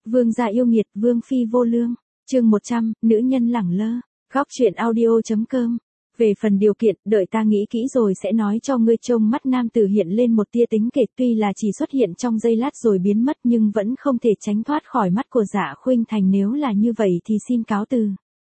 Vương gia yêu nghiệt, vương phi vô lương. Chương 100, nữ nhân lẳng lơ. Góc truyện audio.com. Về phần điều kiện, đợi ta nghĩ kỹ rồi sẽ nói cho ngươi. Trông mắt nam tử hiện lên một tia tính kể, tuy là chỉ xuất hiện trong giây lát rồi biến mất nhưng vẫn không thể tránh thoát khỏi mắt của Dạ Khuynh Thành. Nếu là như vậy thì xin cáo từ.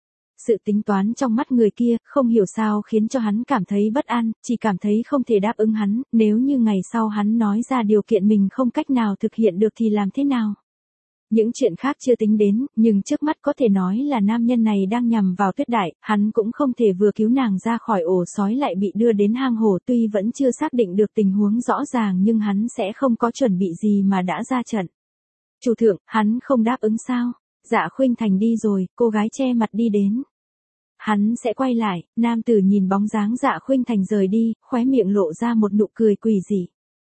Sự tính toán trong mắt người kia, không hiểu sao khiến cho hắn cảm thấy bất an, chỉ cảm thấy không thể đáp ứng hắn. Nếu như ngày sau hắn nói ra điều kiện mình không cách nào thực hiện được thì làm thế nào? Những chuyện khác chưa tính đến, nhưng trước mắt có thể nói là nam nhân này đang nhằm vào Tuyết Đại, hắn cũng không thể vừa cứu nàng ra khỏi ổ sói lại bị đưa đến hang hổ. Tuy vẫn chưa xác định được tình huống rõ ràng nhưng hắn sẽ không có chuẩn bị gì mà đã ra trận. Chủ thượng, hắn không đáp ứng sao? Dạ Khuynh Thành đi rồi, cô gái che mặt đi đến. Hắn sẽ quay lại. Nam tử nhìn bóng dáng Dạ Khuynh Thành rời đi, khóe miệng lộ ra một nụ cười quỷ dị.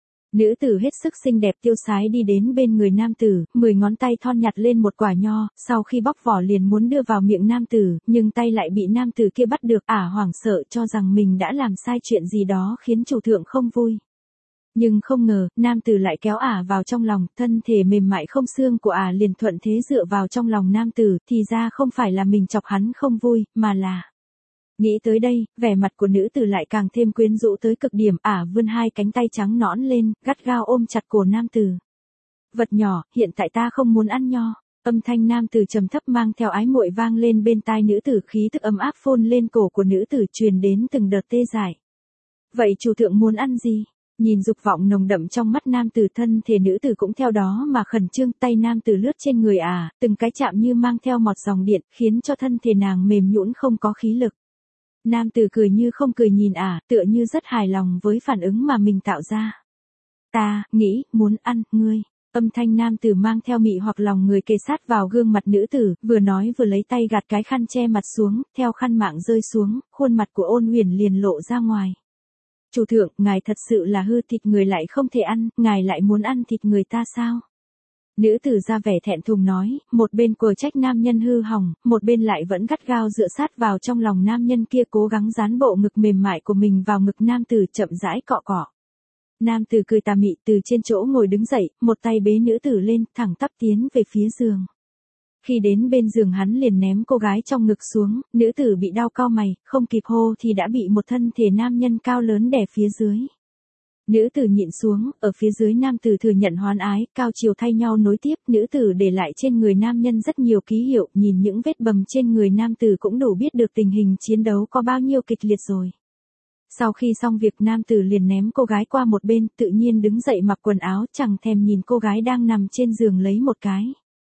Nữ tử hết sức xinh đẹp tiêu sái đi đến bên người nam tử, 10 ngón tay thon nhặt lên một quả nho, sau khi bóc vỏ liền muốn đưa vào miệng nam tử, nhưng tay lại bị nam tử kia bắt được. Hoảng sợ cho rằng mình đã làm sai chuyện gì đó khiến chủ thượng không vui. Nhưng không ngờ, nam tử lại kéo vào trong lòng, thân thể mềm mại không xương của liền thuận thế dựa vào trong lòng nam tử. Thì ra không phải là mình chọc hắn không vui, mà là... Nghĩ tới đây, vẻ mặt của nữ tử lại càng thêm quyến rũ tới cực điểm. Vươn hai cánh tay trắng nõn lên, gắt gao ôm chặt cổ nam tử. Vật nhỏ, hiện tại ta không muốn ăn nho. Âm thanh nam tử trầm thấp mang theo ái muội vang lên bên tai nữ tử, khí tức ấm áp phun lên cổ của nữ tử truyền đến từng đợt tê dại. Vậy chủ thượng muốn ăn gì? Nhìn dục vọng nồng đậm trong mắt nam tử, thân thể nữ tử cũng theo đó mà khẩn trương. Tay nam tử lướt trên người từng cái chạm như mang theo một dòng điện, khiến cho thân thể nàng mềm nhũn không có khí lực. Nam tử cười như không cười nhìn tựa như rất hài lòng với phản ứng mà mình tạo ra. Ta nghĩ muốn ăn ngươi. Âm thanh nam tử mang theo mị hoặc lòng người kề sát vào gương mặt nữ tử, vừa nói vừa lấy tay gạt cái khăn che mặt xuống, theo khăn mạng rơi xuống, khuôn mặt của Ôn Huyền liền lộ ra ngoài. Chủ thượng, ngài thật sự là hư, thịt người lại không thể ăn, ngài lại muốn ăn thịt người ta sao? Nữ tử ra vẻ thẹn thùng nói, một bên quờ trách nam nhân hư hỏng, một bên lại vẫn gắt gao dựa sát vào trong lòng nam nhân kia, cố gắng dán bộ ngực mềm mại của mình vào ngực nam tử, chậm rãi cọ cọ. Nam tử cười tà mị từ trên chỗ ngồi đứng dậy, một tay bế nữ tử lên, thẳng tắp tiến về phía giường. Khi đến bên giường hắn liền ném cô gái trong ngực xuống, nữ tử bị đau cau mày, không kịp hô thì đã bị một thân thể nam nhân cao lớn đè phía dưới. Nữ tử nhịn xuống, ở phía dưới nam tử thừa nhận hoán ái, cao chiều thay nhau nối tiếp. Nữ tử để lại trên người nam nhân rất nhiều ký hiệu, nhìn những vết bầm trên người nam tử cũng đủ biết được tình hình chiến đấu có bao nhiêu kịch liệt rồi. Sau khi xong việc, nam tử liền ném cô gái qua một bên, tự nhiên đứng dậy mặc quần áo, chẳng thèm nhìn cô gái đang nằm trên giường lấy một cái.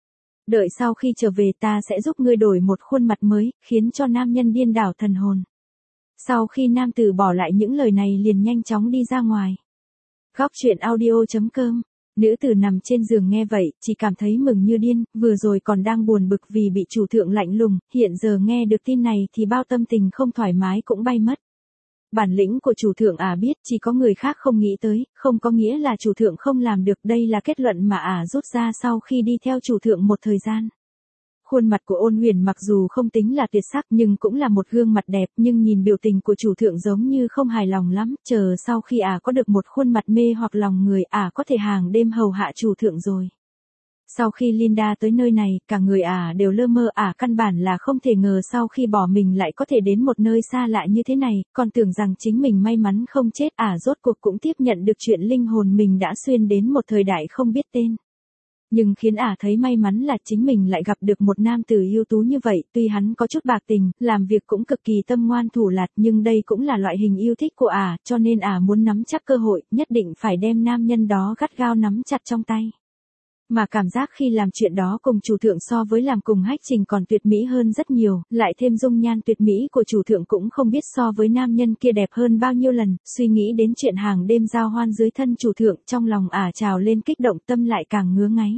Đợi sau khi trở về ta sẽ giúp ngươi đổi một khuôn mặt mới, khiến cho nam nhân điên đảo thần hồn. Sau khi nam tử bỏ lại những lời này liền nhanh chóng đi ra ngoài. Góc truyện audio.com. Nữ tử nằm trên giường nghe vậy, chỉ cảm thấy mừng như điên, vừa rồi còn đang buồn bực vì bị chủ thượng lạnh lùng, hiện giờ nghe được tin này thì bao tâm tình không thoải mái cũng bay mất. Bản lĩnh của chủ thượng biết, chỉ có người khác không nghĩ tới, không có nghĩa là chủ thượng không làm được. Đây là kết luận mà rút ra sau khi đi theo chủ thượng một thời gian. Khuôn mặt của Ôn Huyền mặc dù không tính là tuyệt sắc nhưng cũng là một gương mặt đẹp, nhưng nhìn biểu tình của chủ thượng giống như không hài lòng lắm. Chờ sau khi có được một khuôn mặt mê hoặc lòng người, có thể hàng đêm hầu hạ chủ thượng rồi. Sau khi Linda tới nơi này, cả người đều lơ mơ, căn bản là không thể ngờ sau khi bỏ mình lại có thể đến một nơi xa lạ như thế này, còn tưởng rằng chính mình may mắn không chết, rốt cuộc cũng tiếp nhận được chuyện linh hồn mình đã xuyên đến một thời đại không biết tên. Nhưng khiến thấy may mắn là chính mình lại gặp được một nam tử ưu tú như vậy. Tuy hắn có chút bạc tình, làm việc cũng cực kỳ tâm ngoan thủ lạt, nhưng đây cũng là loại hình yêu thích của cho nên muốn nắm chắc cơ hội, nhất định phải đem nam nhân đó gắt gao nắm chặt trong tay. Mà cảm giác khi làm chuyện đó cùng chủ thượng so với làm cùng Hách Trình còn tuyệt mỹ hơn rất nhiều, lại thêm dung nhan tuyệt mỹ của chủ thượng cũng không biết so với nam nhân kia đẹp hơn bao nhiêu lần. Suy nghĩ đến chuyện hàng đêm giao hoan dưới thân chủ thượng, trong lòng trào lên kích động, tâm lại càng ngứa ngáy.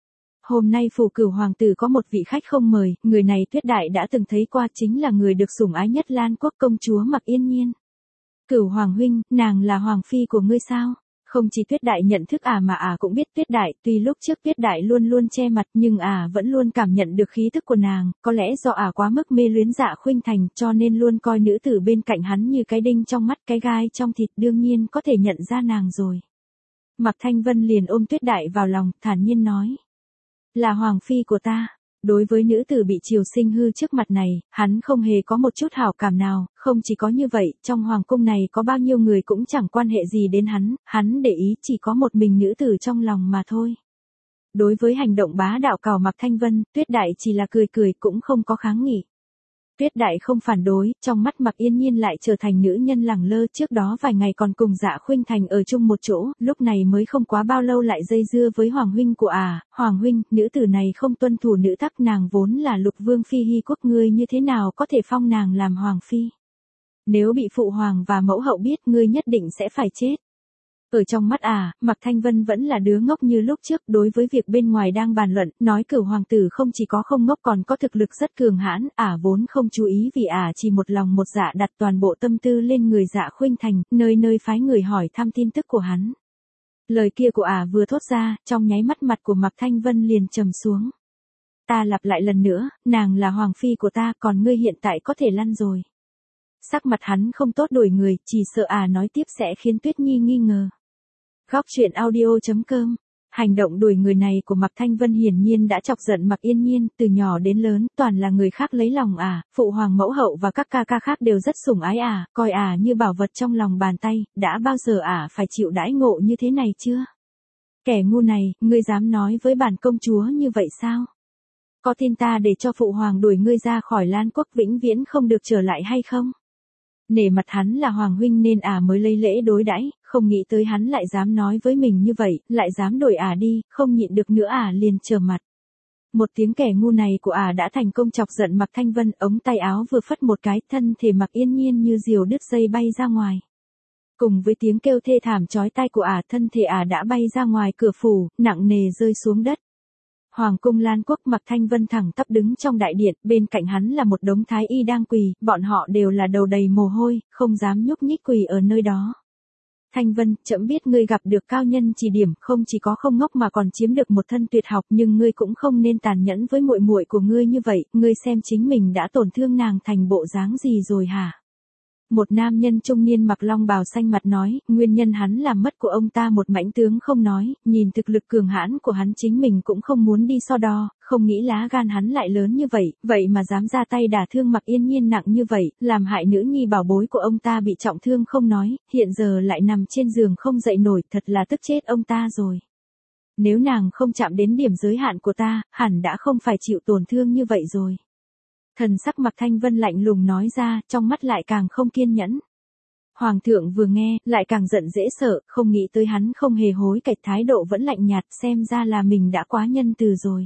Hôm nay phủ Cửu hoàng tử có một vị khách không mời, người này Tuyết Đại đã từng thấy qua, chính là người được sủng ái nhất Lan quốc công chúa Mặc Yên Nhiên. Cửu hoàng huynh, nàng là hoàng phi của ngươi sao? Không chỉ Tuyết Đại nhận thức mà cũng biết Tuyết Đại, tuy lúc trước Tuyết Đại luôn luôn che mặt nhưng vẫn luôn cảm nhận được khí thức của nàng, có lẽ do quá mức mê luyến Dạ Khuynh Thành cho nên luôn coi nữ tử bên cạnh hắn như cái đinh trong mắt, cái gai trong thịt, đương nhiên có thể nhận ra nàng rồi. Mạc Thanh Vân liền ôm Tuyết Đại vào lòng, thản nhiên nói. Là hoàng phi của ta. Đối với nữ tử bị triều sinh hư trước mặt này, hắn không hề có một chút hảo cảm nào, không chỉ có như vậy, trong hoàng cung này có bao nhiêu người cũng chẳng quan hệ gì đến hắn để ý chỉ có một mình nữ tử trong lòng mà thôi. Đối với hành động bá đạo cào Mạc Thanh Vân, Tuyết Đại chỉ là cười cười cũng không có kháng nghị. Tuyết Đại không phản đối, trong mắt Mạc Yên Nhiên lại trở thành nữ nhân lẳng lơ, trước đó vài ngày còn cùng Dạ Khuynh Thành ở chung một chỗ, lúc này mới không quá bao lâu lại dây dưa với Hoàng huynh của Hoàng huynh, nữ tử này không tuân thủ nữ tắc, nàng vốn là Lục Vương phi Hy quốc, ngươi như thế nào có thể phong nàng làm hoàng phi? Nếu bị phụ hoàng và mẫu hậu biết, ngươi nhất định sẽ phải chết. Ở trong mắt Mạc Thanh Vân vẫn là đứa ngốc như lúc trước, đối với việc bên ngoài đang bàn luận, nói Cửu hoàng tử không chỉ có không ngốc còn có thực lực rất cường hãn, vốn không chú ý vì chỉ một lòng một dạ đặt toàn bộ tâm tư lên người Dạ Khuynh Thành, nơi nơi phái người hỏi thăm tin tức của hắn. Lời kia của vừa thốt ra, trong nháy mắt mặt của Mạc Thanh Vân liền trầm xuống. Ta lặp lại lần nữa, nàng là hoàng phi của ta, còn ngươi hiện tại có thể lăn rồi. Sắc mặt hắn không tốt đổi người, chỉ sợ nói tiếp sẽ khiến Tuyết Nhi nghi ngờ. Góc truyện audio.com. Hành động đuổi người này của Mạc Thanh Vân hiển nhiên đã chọc giận Mạc Yên Nhiên, từ nhỏ đến lớn, toàn là người khác lấy lòng phụ hoàng mẫu hậu và các ca ca khác đều rất sủng ái coi như bảo vật trong lòng bàn tay, đã bao giờ phải chịu đãi ngộ như thế này chưa? Kẻ ngu này, ngươi dám nói với bản công chúa như vậy sao? Có tin ta để cho phụ hoàng đuổi ngươi ra khỏi Lan quốc vĩnh viễn không được trở lại hay không? Nể mặt hắn là hoàng huynh nên mới lấy lễ đối đãi, không nghĩ tới hắn lại dám nói với mình như vậy, lại dám đuổi đi, không nhịn được nữa liền trở mặt. Một tiếng kẻ ngu này của đã thành công chọc giận Mạc Thanh Vân, ống tay áo vừa phất một cái, thân thể Mạc Yên Nhiên như diều đứt dây bay ra ngoài. Cùng với tiếng kêu thê thảm chói tai của thân thể đã bay ra ngoài cửa phủ, nặng nề rơi xuống đất. Hoàng cung Lan quốc, Mạc Thanh Vân thẳng tắp đứng trong đại điện, bên cạnh hắn là một đống thái y đang quỳ, bọn họ đều là đầu đầy mồ hôi, không dám nhúc nhích quỳ ở nơi đó. Thanh Vân, trẫm biết ngươi gặp được cao nhân chỉ điểm, không chỉ có không ngốc mà còn chiếm được một thân tuyệt học, nhưng ngươi cũng không nên tàn nhẫn với muội muội của ngươi như vậy, ngươi xem chính mình đã tổn thương nàng thành bộ dáng gì rồi hả? Một nam nhân trung niên mặc long bào xanh mặt nói, nguyên nhân hắn làm mất của ông ta một mãnh tướng không nói, nhìn thực lực cường hãn của hắn chính mình cũng không muốn đi so đo, không nghĩ lá gan hắn lại lớn như vậy, vậy mà dám ra tay đả thương Mạc Yên Nhiên nặng như vậy, làm hại nữ nhi bảo bối của ông ta bị trọng thương không nói, hiện giờ lại nằm trên giường không dậy nổi, thật là tức chết ông ta rồi. Nếu nàng không chạm đến điểm giới hạn của ta, hẳn đã không phải chịu tổn thương như vậy rồi. Thần sắc Mạc Thanh Vân lạnh lùng nói ra, trong mắt lại càng không kiên nhẫn. Hoàng thượng vừa nghe, lại càng giận dễ sợ, không nghĩ tới hắn không hề hối cải, thái độ vẫn lạnh nhạt, xem ra là mình đã quá nhân từ rồi.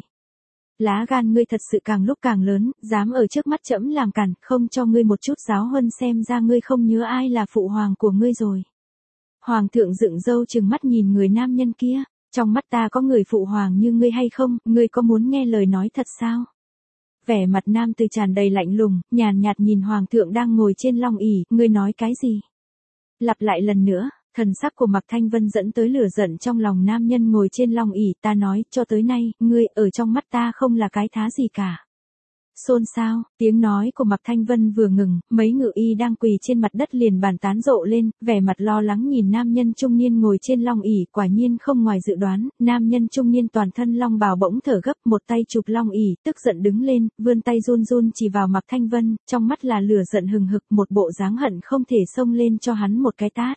Lá gan ngươi thật sự càng lúc càng lớn, dám ở trước mắt trẫm làm cản, không cho ngươi một chút giáo huân, xem ra ngươi không nhớ ai là phụ hoàng của ngươi rồi. Hoàng thượng dựng râu trừng mắt nhìn người nam nhân kia, trong mắt ta có người phụ hoàng như ngươi hay không, ngươi có muốn nghe lời nói thật sao? Vẻ mặt nam từ tràn đầy lạnh lùng, nhàn nhạt nhìn hoàng thượng đang ngồi trên long ỷ, ngươi nói cái gì? Lặp lại lần nữa, thần sắc của Mạc Thanh Vân dẫn tới lửa giận trong lòng nam nhân ngồi trên long ỷ, ta nói, cho tới nay, ngươi ở trong mắt ta không là cái thá gì cả. Xôn xao, tiếng nói của Mạc Thanh Vân vừa ngừng, mấy ngự y đang quỳ trên mặt đất liền bàn tán rộ lên, vẻ mặt lo lắng nhìn nam nhân trung niên ngồi trên long ỷ, quả nhiên không ngoài dự đoán, nam nhân trung niên toàn thân long bào bỗng thở gấp, một tay chụp long ỷ, tức giận đứng lên, vươn tay run run chỉ vào Mạc Thanh Vân, trong mắt là lửa giận hừng hực, một bộ dáng hận không thể xông lên cho hắn một cái tát.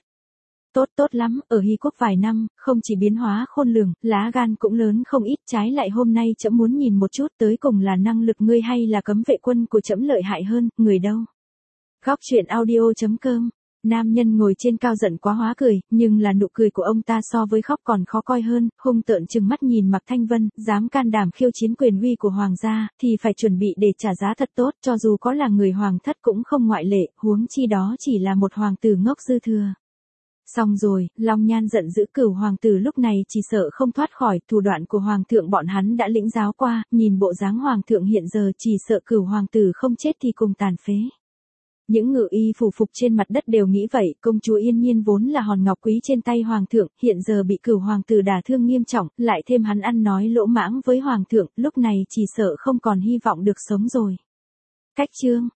Tốt lắm, ở Hy quốc vài năm, không chỉ biến hóa khôn lường, lá gan cũng lớn không ít, trái lại hôm nay trẫm muốn nhìn một chút tới cùng là năng lực ngươi hay là cấm vệ quân của trẫm lợi hại hơn, người đâu. Góc truyện audio.com. Nam nhân ngồi trên cao giận quá hóa cười, nhưng là nụ cười của ông ta so với khóc còn khó coi hơn, hung tợn trừng mắt nhìn Mạc Thanh Vân, dám can đảm khiêu chiến quyền uy của hoàng gia, thì phải chuẩn bị để trả giá thật tốt, cho dù có là người hoàng thất cũng không ngoại lệ, huống chi đó chỉ là một hoàng tử ngốc dư thừa. Xong rồi, Long Nhan giận dữ, Cửu hoàng tử lúc này chỉ sợ không thoát khỏi, thủ đoạn của hoàng thượng bọn hắn đã lĩnh giáo qua, nhìn bộ dáng hoàng thượng hiện giờ chỉ sợ Cửu hoàng tử không chết thì cùng tàn phế. Những ngự y phủ phục trên mặt đất đều nghĩ vậy, công chúa Yên Nhiên vốn là hòn ngọc quý trên tay hoàng thượng, hiện giờ bị Cửu hoàng tử đả thương nghiêm trọng, lại thêm hắn ăn nói lỗ mãng với hoàng thượng, lúc này chỉ sợ không còn hy vọng được sống rồi. Cách chương